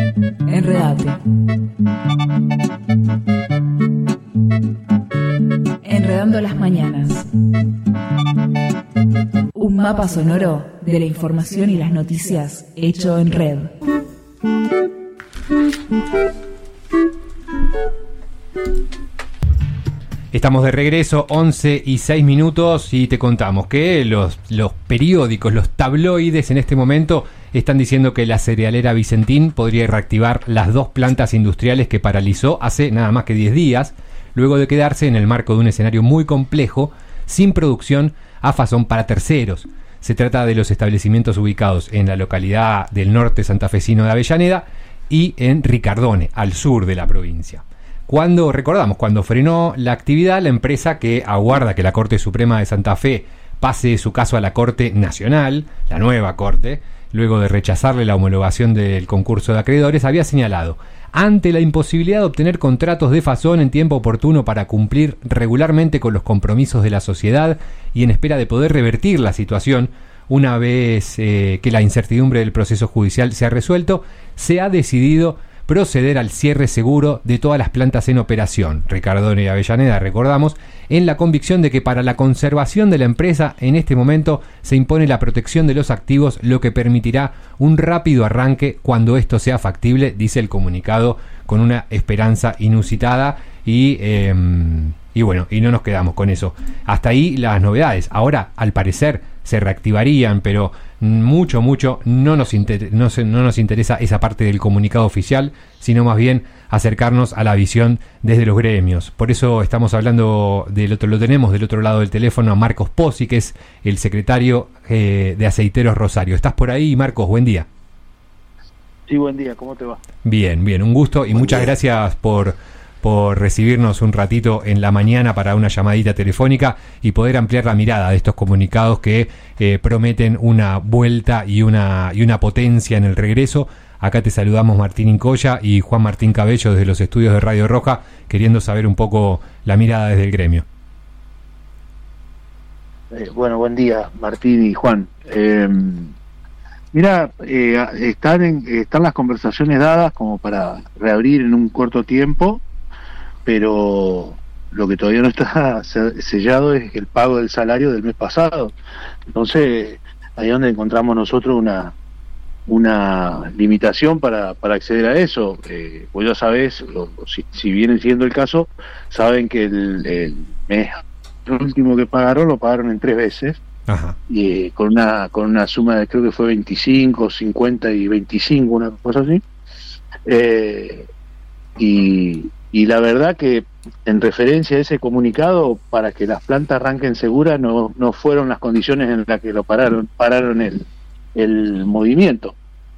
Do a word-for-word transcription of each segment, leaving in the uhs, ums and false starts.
Enredate. Enredando las mañanas. Un mapa sonoro de la información y las noticias hecho en red. Estamos de regreso, once y seis minutos, y te contamos que los, los periódicos, los tabloides en este momento están diciendo que la cerealera Vicentín podría reactivar las dos plantas industriales que paralizó hace nada más que diez días, luego de quedarse en el marco de un escenario muy complejo, sin producción a fazón para terceros. Se trata de los establecimientos ubicados en la localidad del norte santafesino de Avellaneda y en Ricardone, al sur de la provincia. Cuando, recordamos, cuando frenó la actividad, la empresa, que aguarda que la Corte Suprema de Santa Fe pase su caso a la Corte Nacional, la nueva Corte, luego de rechazarle la homologación del concurso de acreedores, había señalado: ante la imposibilidad de obtener contratos de fazón en tiempo oportuno para cumplir regularmente con los compromisos de la sociedad y en espera de poder revertir la situación, una vez eh, que la incertidumbre del proceso judicial se ha resuelto, se ha decidido proceder al cierre seguro de todas las plantas en operación, Ricardone y Avellaneda, recordamos, en la convicción de que para la conservación de la empresa en este momento se impone la protección de los activos, lo que permitirá un rápido arranque cuando esto sea factible, dice el comunicado, con una esperanza inusitada. Y eh, y bueno, y no nos quedamos con eso. Hasta ahí las novedades. Ahora, al parecer, se reactivarían, pero mucho, mucho no nos, inter- no, se, no nos interesa esa parte del comunicado oficial, sino más bien acercarnos a la visión desde los gremios. Por eso estamos hablando del otro, lo tenemos del otro lado del teléfono a Marcos Pozzi, que es el secretario eh, de Aceiteros Rosario. ¿Estás por ahí, Marcos? Buen día. Sí, buen día. ¿Cómo te va? Bien, bien. Un gusto y buen muchas día. Gracias por... por recibirnos un ratito en la mañana para una llamadita telefónica y poder ampliar la mirada de estos comunicados que eh, prometen una vuelta y una y una potencia en el regreso. Acá te saludamos Martín Incoya y Juan Martín Cabello desde los estudios de Radio Roja, queriendo saber un poco la mirada desde el gremio. Eh, bueno, buen día Martín y Juan. Eh, mira, eh, están, en, están las conversaciones dadas como para reabrir en un corto tiempo, pero lo que todavía no está sellado es el pago del salario del mes pasado. Entonces, ahí es donde encontramos nosotros una una limitación para, para acceder a eso. Eh, pues ya sabés, lo, si, si viene siendo el caso, saben que el, el mes el último que pagaron lo pagaron en tres veces. Ajá. Y eh, con una con una suma de, creo que fue veinticinco, cincuenta y veinticinco, una cosa así. Eh, y Y la verdad que en referencia a ese comunicado, para que las plantas arranquen seguras, no, no fueron las condiciones en las que lo pararon, pararon el, el movimiento.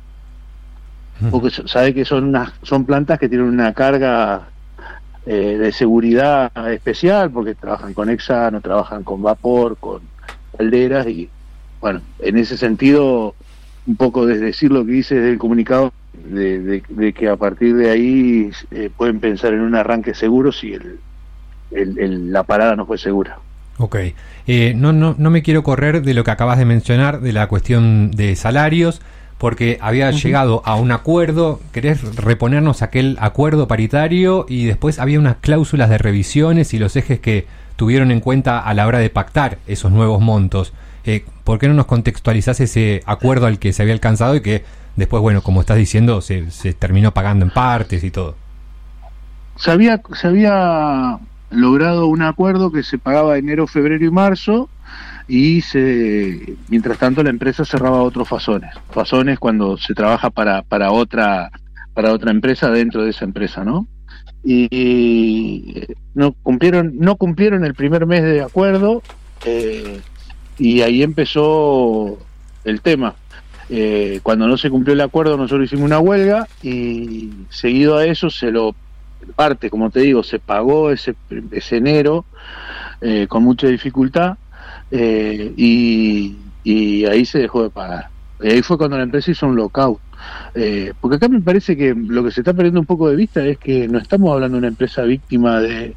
Porque sabe que son unas, son plantas que tienen una carga eh, de seguridad especial, porque trabajan con hexano, trabajan con vapor, con calderas, y bueno, en ese sentido, un poco desdecir lo que dice desde el comunicado, De, de, de que a partir de ahí eh, pueden pensar en un arranque seguro si el, el, el, la parada no fue segura. Ok, eh, no, no, no me quiero correr de lo que acabas de mencionar, de la cuestión de salarios, porque había uh-huh. llegado a un acuerdo. ¿Querés reponernos aquel acuerdo paritario? Y después había unas cláusulas de revisiones y los ejes que tuvieron en cuenta a la hora de pactar esos nuevos montos. Eh, ¿Por qué no nos contextualizás ese acuerdo al que se había alcanzado y que después, bueno, como estás diciendo, se, se terminó pagando en partes y todo? Se había, se había logrado un acuerdo que se pagaba enero, febrero y marzo, y se, mientras tanto la empresa cerraba otros fazones. Fazones cuando se trabaja para, para otra para otra empresa dentro de esa empresa, ¿no? Y, y no cumplieron no cumplieron el primer mes de acuerdo, eh, y ahí empezó el tema. Eh, cuando no se cumplió el acuerdo, nosotros hicimos una huelga y seguido a eso se lo parte, como te digo, se pagó ese, ese enero eh, con mucha dificultad, eh, y, y ahí se dejó de pagar. Y ahí fue cuando la empresa hizo un lockout. Eh, porque acá me parece que lo que se está perdiendo un poco de vista es que no estamos hablando de una empresa víctima de,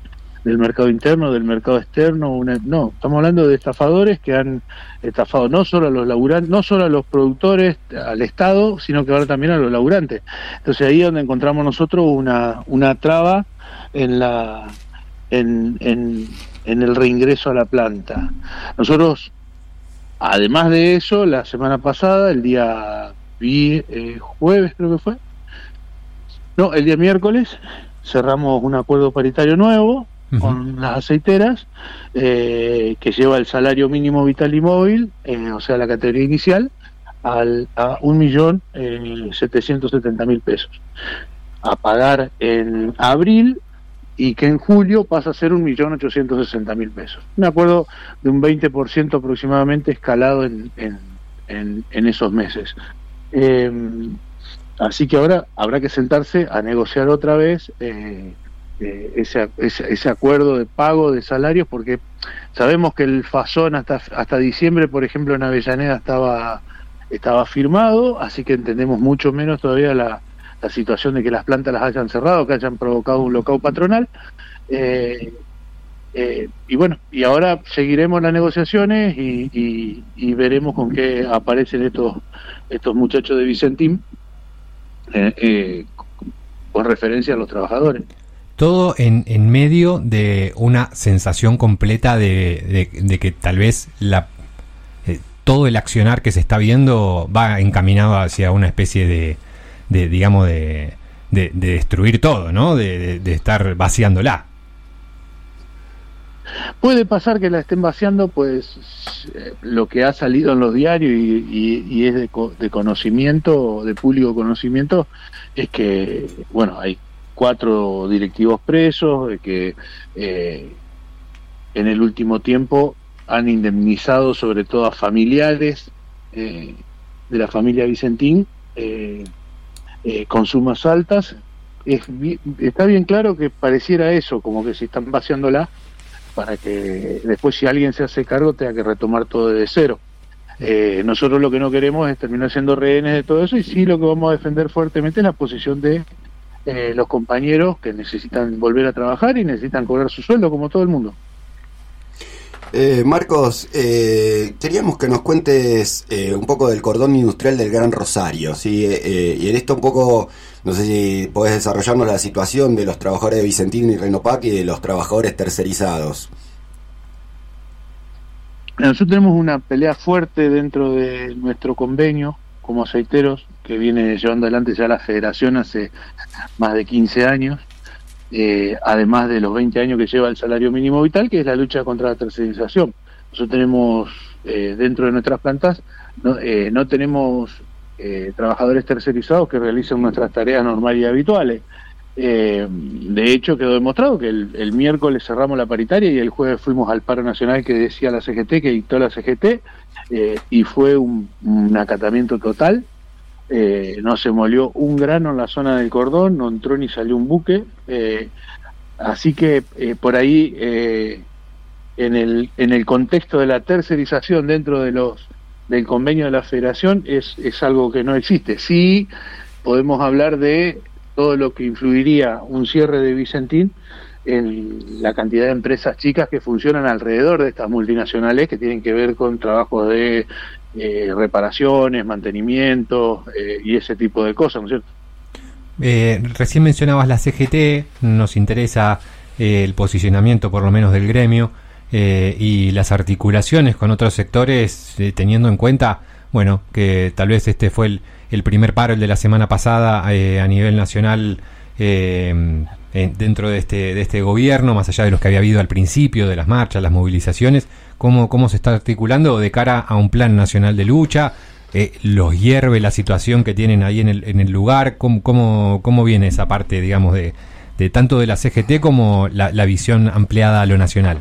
del mercado interno, del mercado externo, una, no, estamos hablando de estafadores que han estafado no solo a los laburantes, no solo a los productores, al Estado, sino que ahora también a los laburantes. Entonces ahí es donde encontramos nosotros una, una traba en la en, en, en el reingreso a la planta. Nosotros, además de eso, la semana pasada, el día vi, eh, jueves creo que fue, no, el día miércoles, cerramos un acuerdo paritario nuevo uh-huh. con las aceiteras, eh, que lleva el salario mínimo vital y móvil, eh, o sea, la categoría inicial, al, a un millón setecientos setenta mil pesos, a pagar en abril, y que en julio pasa a ser un millón ochocientos sesenta mil pesos. Un acuerdo de un veinte por ciento aproximadamente escalado en, en, en, en esos meses. Eh, así que ahora habrá que sentarse a negociar otra vez eh, eh, ese, ese, ese acuerdo de pago de salarios, porque sabemos que el Fasón hasta, hasta diciembre, por ejemplo, en Avellaneda estaba, estaba firmado, así que entendemos mucho menos todavía la la situación de que las plantas las hayan cerrado, que hayan provocado un lockout patronal, eh, eh, y bueno, y ahora seguiremos las negociaciones y, y, y veremos con qué aparecen estos estos muchachos de Vicentín eh, eh, con referencia a los trabajadores. Todo en, en medio de una sensación completa de, de, de que tal vez la eh, todo el accionar que se está viendo va encaminado hacia una especie de de digamos de, de, de destruir todo, ¿no? De, de, de estar vaciándola. Puede pasar que la estén vaciando, pues eh, lo que ha salido en los diarios y, y, y es de, de conocimiento, de público conocimiento, es que, bueno, hay cuatro directivos presos, eh, que eh, en el último tiempo han indemnizado sobre todo a familiares eh, de la familia Vicentín, eh, Eh, con sumas altas. Es, está bien claro que pareciera eso, como que se están vaciándola para que después, si alguien se hace cargo, tenga que retomar todo desde cero. Eh, nosotros lo que no queremos es terminar siendo rehenes de todo eso, y sí lo que vamos a defender fuertemente es la posición de eh, los compañeros que necesitan volver a trabajar y necesitan cobrar su sueldo como todo el mundo. Eh, Marcos, eh, queríamos que nos cuentes eh, un poco del cordón industrial del Gran Rosario, ¿sí? Eh, y en esto un poco, no sé si podés desarrollarnos la situación de los trabajadores de Vicentín y Renopac y de los trabajadores tercerizados. Nosotros tenemos una pelea fuerte dentro de nuestro convenio como aceiteros, que viene llevando adelante ya la federación hace más de quince años. Eh, además de los veinte años que lleva el salario mínimo vital, que es la lucha contra la tercerización. Nosotros tenemos eh, dentro de nuestras plantas, no, eh, no tenemos eh, trabajadores tercerizados que realicen nuestras tareas normales y habituales. Eh, de hecho, quedó demostrado que el, el miércoles cerramos la paritaria y el jueves fuimos al paro nacional que decía la C G T, que dictó la C G T, eh, y fue un, un acatamiento total. Eh, no se molió un grano en la zona del cordón, no entró ni salió un buque, eh, así que eh, por ahí eh, en el en el contexto de la tercerización dentro de los del convenio de la federación es, es algo que no existe. Sí podemos hablar de todo lo que influiría un cierre de Vicentín en la cantidad de empresas chicas que funcionan alrededor de estas multinacionales, que tienen que ver con trabajos de Eh, reparaciones, mantenimiento eh, y ese tipo de cosas, ¿no es cierto? Eh, recién mencionabas la C G T, nos interesa eh, el posicionamiento por lo menos del gremio eh, y las articulaciones con otros sectores, eh, teniendo en cuenta, bueno, que tal vez este fue el, el primer paro, el de la semana pasada eh, a nivel nacional eh, eh, dentro de este, de este gobierno, más allá de los que había habido al principio, de las marchas, las movilizaciones. ¿Cómo, cómo se está articulando de cara a un plan nacional de lucha? Eh, ¿Los hierve la situación que tienen ahí en el, en el lugar? ¿Cómo, cómo, cómo viene esa parte, digamos, de, de tanto de la C G T como la, la visión ampliada a lo nacional?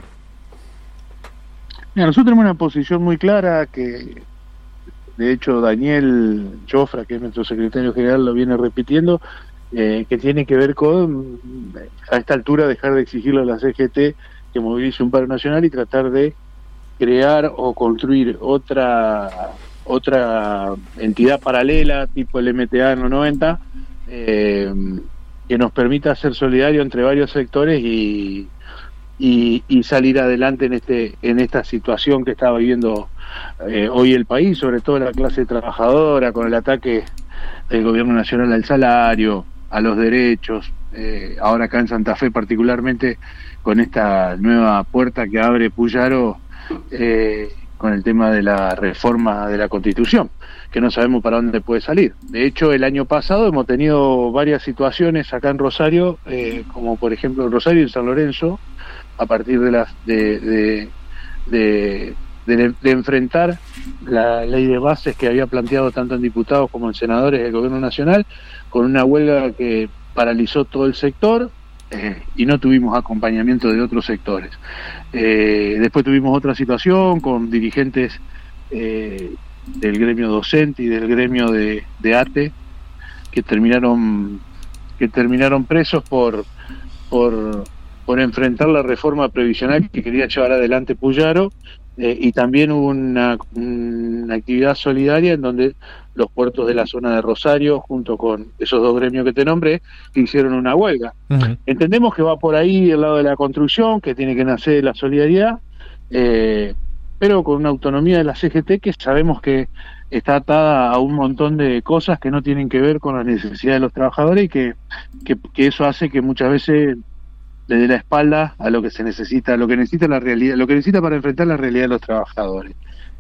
Mira, nosotros tenemos una posición muy clara que, de hecho, Daniel Jofra, que es nuestro secretario general, lo viene repitiendo, eh, que tiene que ver con, a esta altura, dejar de exigirle a la C G T que movilice un paro nacional y tratar de crear o construir otra otra entidad paralela tipo el M T A en los noventa, eh, que nos permita ser solidario entre varios sectores y, y, y salir adelante en este en esta situación que está viviendo eh, hoy el país, sobre todo la clase trabajadora, con el ataque del gobierno nacional al salario, a los derechos, eh, ahora acá en Santa Fe particularmente con esta nueva puerta que abre Puyaro eh, con el tema de la reforma de la Constitución, que no sabemos para dónde puede salir. De hecho, el año pasado hemos tenido varias situaciones acá en Rosario, eh, como por ejemplo en Rosario y en San Lorenzo, a partir de las de, de, de, de, de enfrentar la ley de bases que había planteado tanto en diputados como en senadores del gobierno nacional, con una huelga que paralizó todo el sector, eh, y no tuvimos acompañamiento de otros sectores. Eh, después tuvimos otra situación con dirigentes eh, del gremio docente y del gremio de, de A T E que terminaron que terminaron presos por por por enfrentar la reforma previsional que quería llevar adelante Puyaro, eh, y también hubo una, una actividad solidaria en donde los puertos de la zona de Rosario, junto con esos dos gremios que te nombré, hicieron una huelga. Uh-huh. Entendemos que va por ahí el lado de la construcción, que tiene que nacer la solidaridad, eh, pero con una autonomía de la C G T que sabemos que está atada a un montón de cosas que no tienen que ver con las necesidades de los trabajadores, y que, que, que eso hace que muchas veces le dé la espalda a lo que se necesita, a lo que necesita la realidad, lo que necesita para enfrentar la realidad de los trabajadores.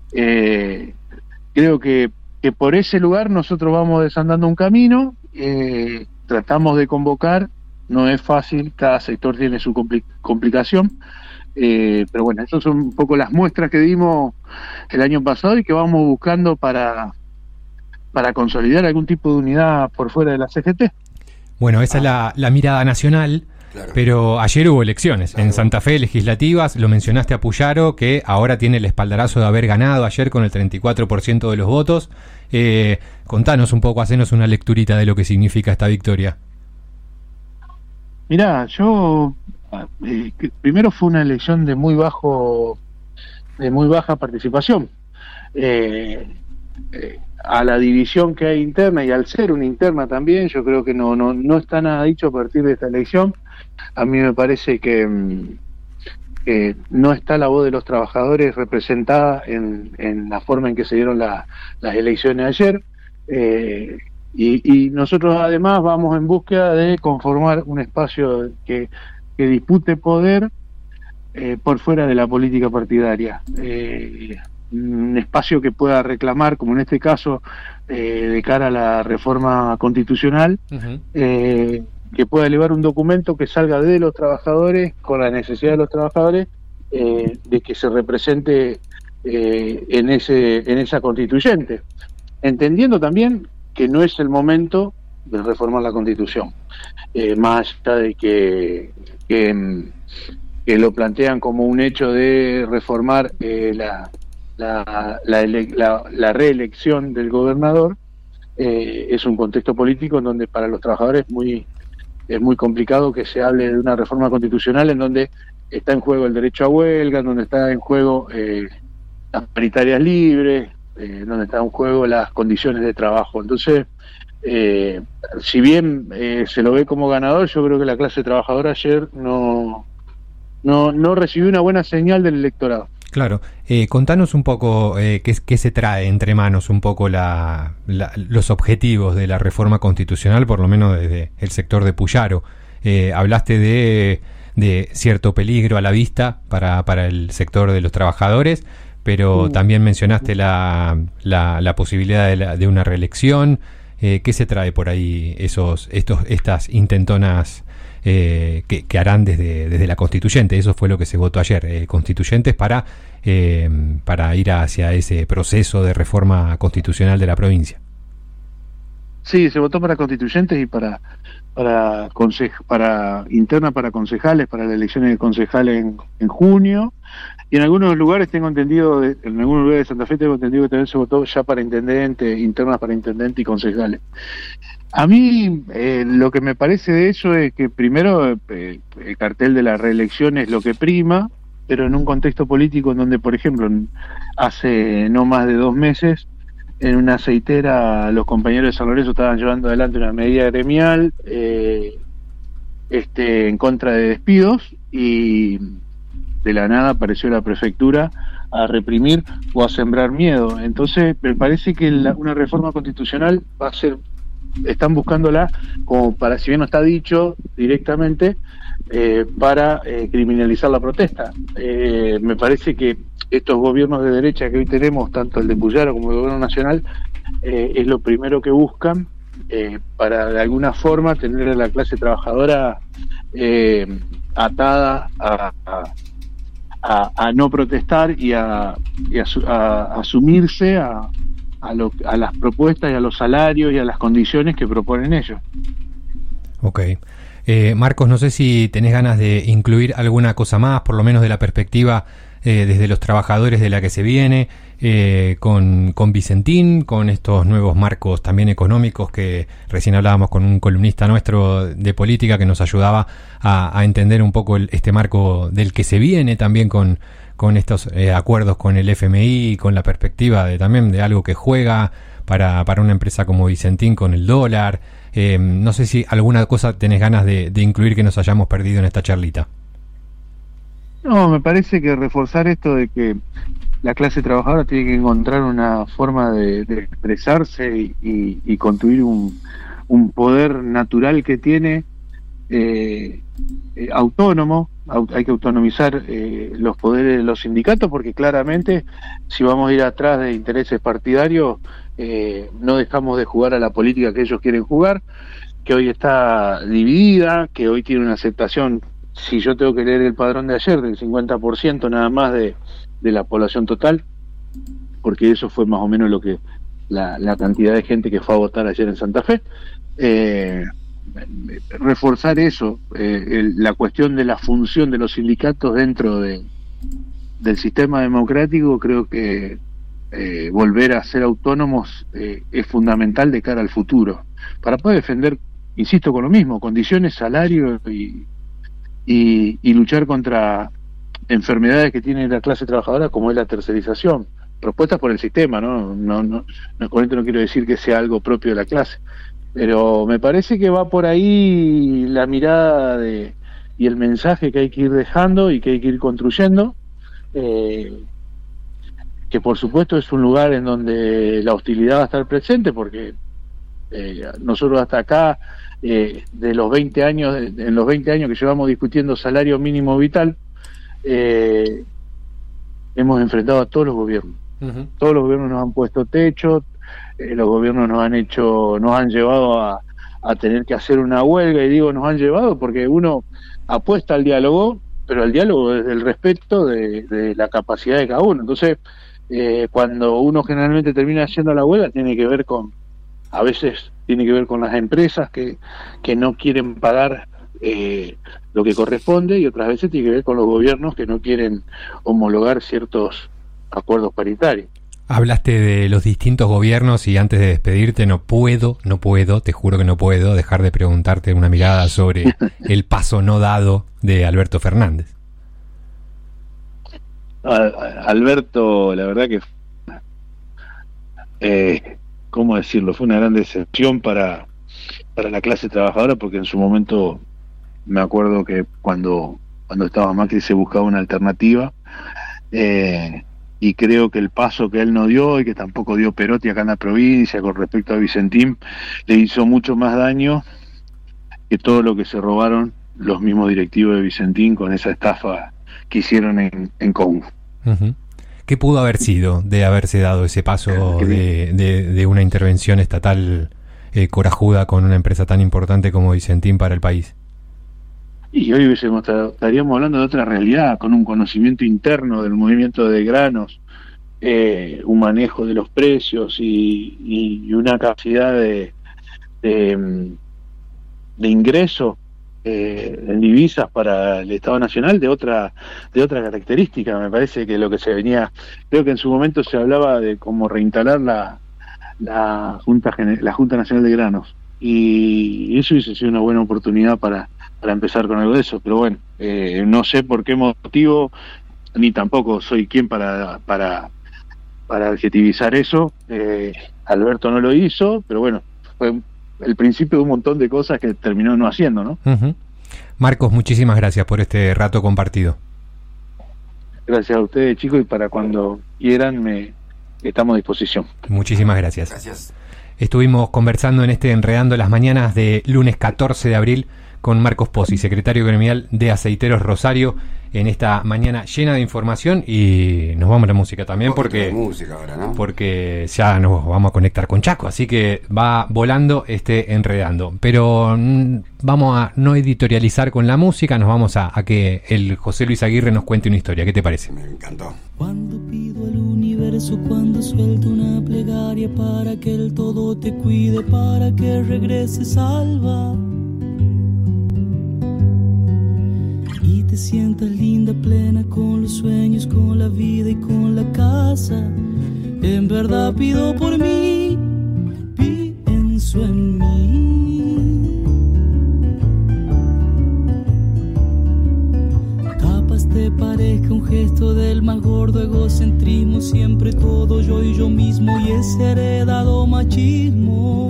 Eh, creo que, que por ese lugar nosotros vamos desandando un camino, eh, tratamos de convocar, no es fácil, cada sector tiene su compli- complicación, eh, pero bueno, esas son un poco las muestras que dimos el año pasado y que vamos buscando para, para consolidar algún tipo de unidad por fuera de la C G T. Bueno, esa ah. es la, la mirada nacional. Claro. Pero ayer hubo elecciones, claro, en Santa Fe legislativas, lo mencionaste a Puyaro, que ahora tiene el espaldarazo de haber ganado ayer con el treinta y cuatro por ciento de los votos. Eh, contanos un poco, hacenos una lecturita de lo que significa esta victoria. Mirá, yo eh, primero fue una elección de muy bajo, de muy baja participación. Eh, eh, a la división que hay interna y al ser una interna también, yo creo que no, no, no está nada dicho a partir de esta elección. A mí me parece que, que no está la voz de los trabajadores representada en, en la forma en que se dieron la, las elecciones ayer, eh, y, y nosotros además vamos en búsqueda de conformar un espacio que, que dispute poder eh, por fuera de la política partidaria, eh, un espacio que pueda reclamar, como en este caso, eh, de cara a la reforma constitucional, uh-huh. eh, que pueda elevar un documento que salga de los trabajadores, con la necesidad de los trabajadores, eh, de que se represente eh, en ese en esa constituyente, entendiendo también que no es el momento de reformar la Constitución, eh, más allá de que, que, que lo plantean como un hecho de reformar eh, la, la, la, ele- la, la reelección del gobernador. Eh, es un contexto político en donde para los trabajadores es muy es muy complicado que se hable de una reforma constitucional en donde está en juego el derecho a huelga, en donde está en juego eh, las paritarias libres, eh, donde está en juego las condiciones de trabajo. Entonces, eh, si bien eh, se lo ve como ganador, yo creo que la clase trabajadora ayer no, no, no recibió una buena señal del electorado. Claro, eh, contanos un poco eh, qué, qué se trae entre manos, un poco la, la, los objetivos de la reforma constitucional, por lo menos desde el sector de Puyaro. Eh, hablaste de, de cierto peligro a la vista para, para el sector de los trabajadores, pero uh, también mencionaste la, la, la posibilidad de, la, de una reelección. Eh, ¿Qué se trae por ahí esos, estos, estas intentonas Eh, que, que harán desde, desde la constituyente? Eso fue lo que se votó ayer, eh, constituyentes para, eh, para ir hacia ese proceso de reforma constitucional de la provincia. Sí, se votó para constituyentes y para para conse- para interna para concejales, para las elecciones de concejales en, en junio, y en algunos lugares tengo entendido, de, en algunos lugares de Santa Fe tengo entendido que también se votó ya para intendente, internas para intendente y concejales. A mí eh, lo que me parece de eso es que primero eh, el cartel de la reelección es lo que prima, pero en un contexto político en donde, por ejemplo, hace no más de dos meses, en una aceitera los compañeros de San Lorenzo estaban llevando adelante una medida gremial eh, este, en contra de despidos, y, de la nada apareció la prefectura a reprimir o a sembrar miedo. Entonces me parece que la, una reforma constitucional va a ser, están buscándola como para, si bien no está dicho directamente, eh, para eh, criminalizar la protesta. Eh, me parece que estos gobiernos de derecha que hoy tenemos, tanto el de Puyaro como el gobierno nacional, eh, es lo primero que buscan eh, para de alguna forma tener a la clase trabajadora eh, atada a, a, a, a no protestar y a, y a, a, a asumirse a, a, lo, a las propuestas y a los salarios y a las condiciones que proponen ellos. Ok. Eh, Marcos, no sé si tenés ganas de incluir alguna cosa más, por lo menos de la perspectiva eh, desde los trabajadores de la que se viene, eh, con, con Vicentín, con estos nuevos marcos también económicos que recién hablábamos con un columnista nuestro de política que nos ayudaba a, a entender un poco el, este marco del que se viene, también con, con estos eh, acuerdos con el F M I, con la perspectiva de también de algo que juega para, para una empresa como Vicentín con el dólar. Eh, no sé si alguna cosa tenés ganas de, de incluir que nos hayamos perdido en esta charlita. No, me parece que reforzar esto de que la clase trabajadora tiene que encontrar una forma de, de expresarse y, y, y construir un, un poder natural que tiene eh, eh, autónomo. Hay que autonomizar eh, los poderes de los sindicatos, porque claramente si vamos a ir atrás de intereses partidarios, eh, no dejamos de jugar a la política que ellos quieren jugar, que hoy está dividida, que hoy tiene una aceptación, si yo tengo que leer el padrón de ayer, del cincuenta por ciento nada más de, de la población total, porque eso fue más o menos lo que la, la cantidad de gente que fue a votar ayer en Santa Fe. eh, reforzar eso, eh, el, la cuestión de la función de los sindicatos dentro de, del sistema democrático. Creo que eh, volver a ser autónomos eh, es fundamental de cara al futuro, para poder defender, insisto con lo mismo, condiciones, salarios y, y, y luchar contra enfermedades que tiene la clase trabajadora, como es la tercerización, propuestas por el sistema, ¿no? No, no, no, con esto no quiero decir que sea algo propio de la clase, pero me parece que va por ahí la mirada de, y el mensaje que hay que ir dejando y que hay que ir construyendo, eh, que por supuesto es un lugar en donde la hostilidad va a estar presente, porque eh, nosotros hasta acá, eh, de los veinte años, en los veinte años que llevamos discutiendo salario mínimo vital, eh, hemos enfrentado a todos los gobiernos. Uh-huh. Todos los gobiernos nos han puesto techo, eh, los gobiernos nos han hecho, nos han llevado a, a tener que hacer una huelga, y digo nos han llevado porque uno apuesta al diálogo, pero al diálogo desde el respeto de, de la capacidad de cada uno. Entonces, eh, cuando uno generalmente termina haciendo la huelga, tiene que ver con, a veces tiene que ver con las empresas que, que no quieren pagar eh, lo que corresponde, y otras veces tiene que ver con los gobiernos que no quieren homologar ciertos acuerdos paritarios. Hablaste de los distintos gobiernos, y antes de despedirte no puedo, no puedo, te juro que no puedo dejar de preguntarte una mirada sobre el paso no dado de Alberto Fernández. Alberto, la verdad que eh, ¿cómo decirlo? Fue una gran decepción para, para la clase trabajadora, porque en su momento me acuerdo que cuando, cuando estaba Macri se buscaba una alternativa, eh, y creo que el paso que él no dio y que tampoco dio Perotti acá en la provincia con respecto a Vicentín le hizo mucho más daño que todo lo que se robaron los mismos directivos de Vicentín con esa estafa que hicieron en, en Congo. Uh-huh. ¿Qué pudo haber sido de haberse dado ese paso de, de, de una intervención estatal eh, corajuda con una empresa tan importante como Vicentín para el país? Y hoy hubiésemos, estaríamos hablando de otra realidad, con un conocimiento interno del movimiento de granos, eh, un manejo de los precios y, y una capacidad de, de, de ingreso eh, en divisas para el Estado Nacional de otra de otra característica. Me parece que lo que se venía, creo que en su momento se hablaba de cómo reinstalar la, la Junta la Junta Nacional de Granos, y eso hubiese sido una buena oportunidad para para empezar con algo de eso, pero bueno, eh, no sé por qué motivo, ni tampoco soy quien para para para adjetivizar eso. eh, Alberto no lo hizo, pero bueno, fue el principio de un montón de cosas que terminó no haciendo, ¿no? Uh-huh. Marcos, muchísimas gracias por este rato compartido. Gracias a ustedes, chicos, y para cuando quieran, me estamos a disposición. Muchísimas gracias. Gracias. Estuvimos conversando en este Enredando las Mañanas de lunes catorce de abril con Marcos Pozzi, secretario gremial de Aceiteros Rosario, en esta mañana llena de información, y nos vamos a la música también porque, música ahora, ¿no? porque ya nos vamos a conectar con Chaco, así que va volando este Enredando. Pero mm, vamos a no editorializar con la música, nos vamos a, a que el José Luis Aguirre nos cuente una historia. ¿Qué te parece? Me encantó. Cuando pido al universo, cuando suelto una plegaria para que el todo te cuide, para que regreses salva y te sientas linda, plena, con los sueños, con la vida y con la casa. En verdad pido por mí, pienso en mí. Capaz te parezca un gesto del más gordo egocentrismo, siempre todo yo y yo mismo, y ese heredado machismo.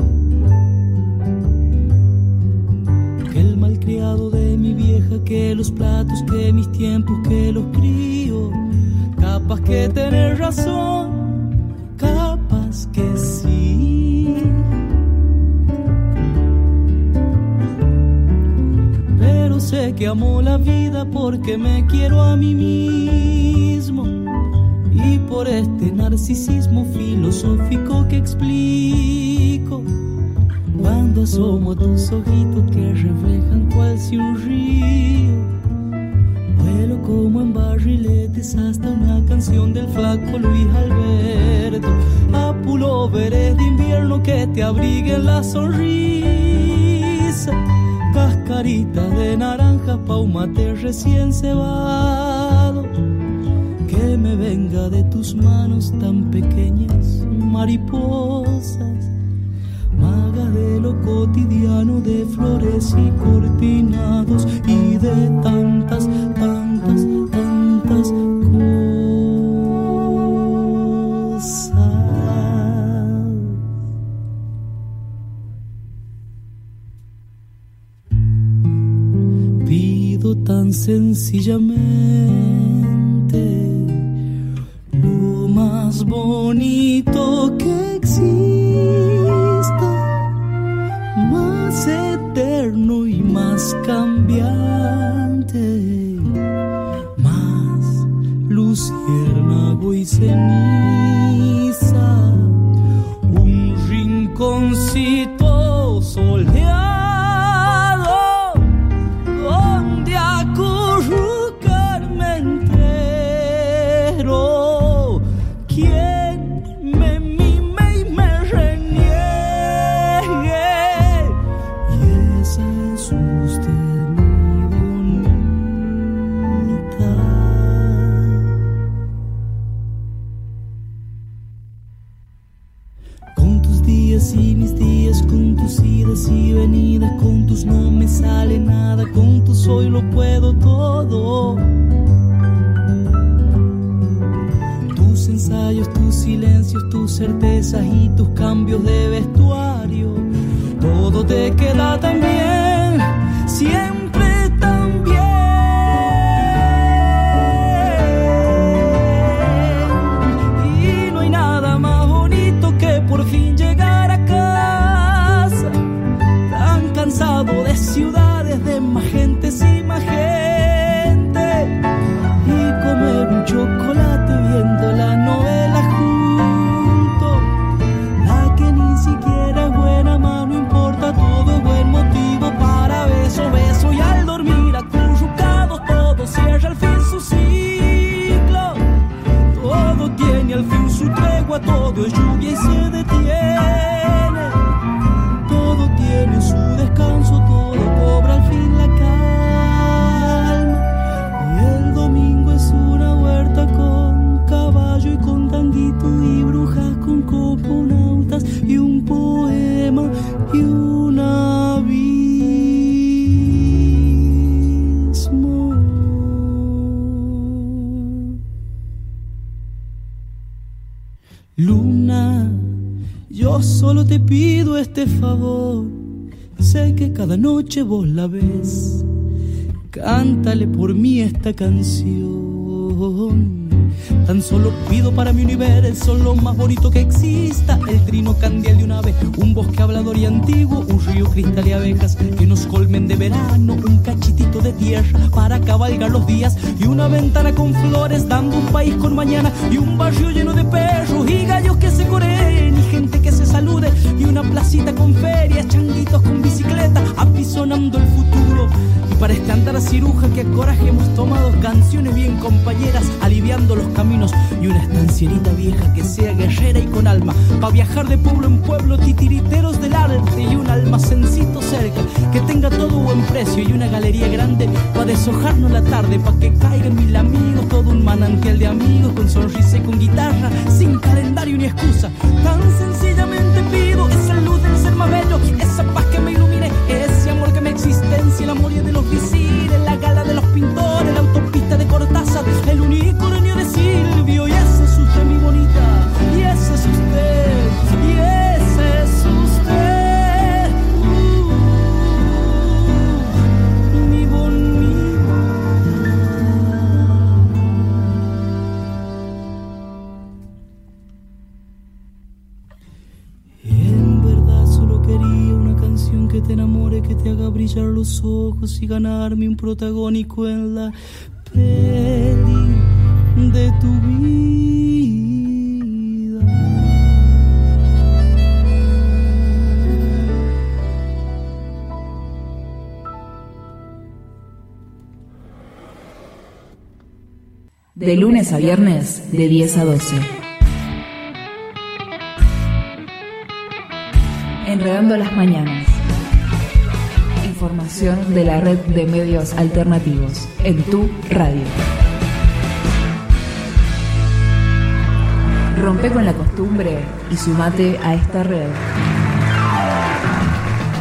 Que el malcriado de mi vieja, que los platos, que mis tiempos, que los crío. Capaz que tenés razón, capaz que sí. Pero sé que amo la vida porque me quiero a mí mismo, y por este narcisismo filosófico que explico cuando asomo a tus ojitos que reflejan cual si un río. Vuelo como en barriletes hasta una canción del flaco Luis Alberto, a pulóveres de invierno que te abriguen la sonrisa, cascaritas de naranja pa' un mate recién cebado, que me venga de tus manos tan pequeñas mariposas, maga de lo cotidiano, de flores y cortinados y de tantas, tantas, tantas cosas. Pido tan sencillamente lo más bonito que existe, más eterno y más cambiante, más luciérnago y ceniza, un rinconcito soleado donde acurrucarme entero. ¿Quién me mime y me reniegue? Y mis días, con tus idas y venidas, con tus no me sale nada, con tus hoy lo puedo todo. Tus ensayos, tus silencios, tus certezas y tus cambios de vestuario, todo te queda tan bien, siempre tan bien. Y no hay nada más bonito que por fin llegar a casa, tan cansado de ciudades, de más gentes y más gente, y comer un chocolate viendo la novela juntos, la que ni siquiera es buena, más no importa, todo es buen motivo para beso, beso, y al dormir acurrucados todo cierra al fin su ciclo, todo tiene al fin su tregua, todo es lluvia y se detiene, todo tiene su descanso, todo cobra al fin la calma, y el domingo es una huerta con caballo y con tanguito y brujas con coponautas y un poema y un abismo. Luna, yo solo te pido este favor, sé que cada noche vos la ves, cántale por mí esta canción. Tan solo pido para mi universo lo más bonito que exista: el trino candial de un ave, un bosque hablador y antiguo, un río cristal y abejas que nos colmen de verano, un cachitito de tierra para cabalgar los días, y una ventana con flores dando un país con mañana, y un barrio lleno de perros y gallos que se coreen, y gente que se salude, y una placita con ferias, changuitos con bicicleta apisonando el futuro. Y para este andar ciruja que a coraje hemos tomado canciones bien compañeras aliviando los caminos, y una estancierita vieja que sea guerrera y con alma pa' viajar de pueblo en pueblo, titiriteros del arte, y un almacencito cerca que tenga todo buen precio, y una galería grande pa' deshojarnos la tarde, pa' que caigan mil amigos, todo un manantial de amigos con sonrisa y con guitarra, sin calendario ni excusa. Tan sencillamente pido esa luz del ser más bello, esa paz que me ilumine, ese amor que me existencia, el amor de los visires, la gala de los pintores, la autopista de Cortázar, el unicornio de Silvio. Y ese es usted, mi bonita, y ese es usted, y ese es usted, uh, mi bonita. En verdad solo quería una canción que te enamore, que te haga brillar los ojos y ganarme un protagónico en la peli de tu vida. De lunes a viernes, de diez a doce. Enredando las mañanas. Información de la red de medios alternativos en tu radio. Rompe con la costumbre y sumate a esta red.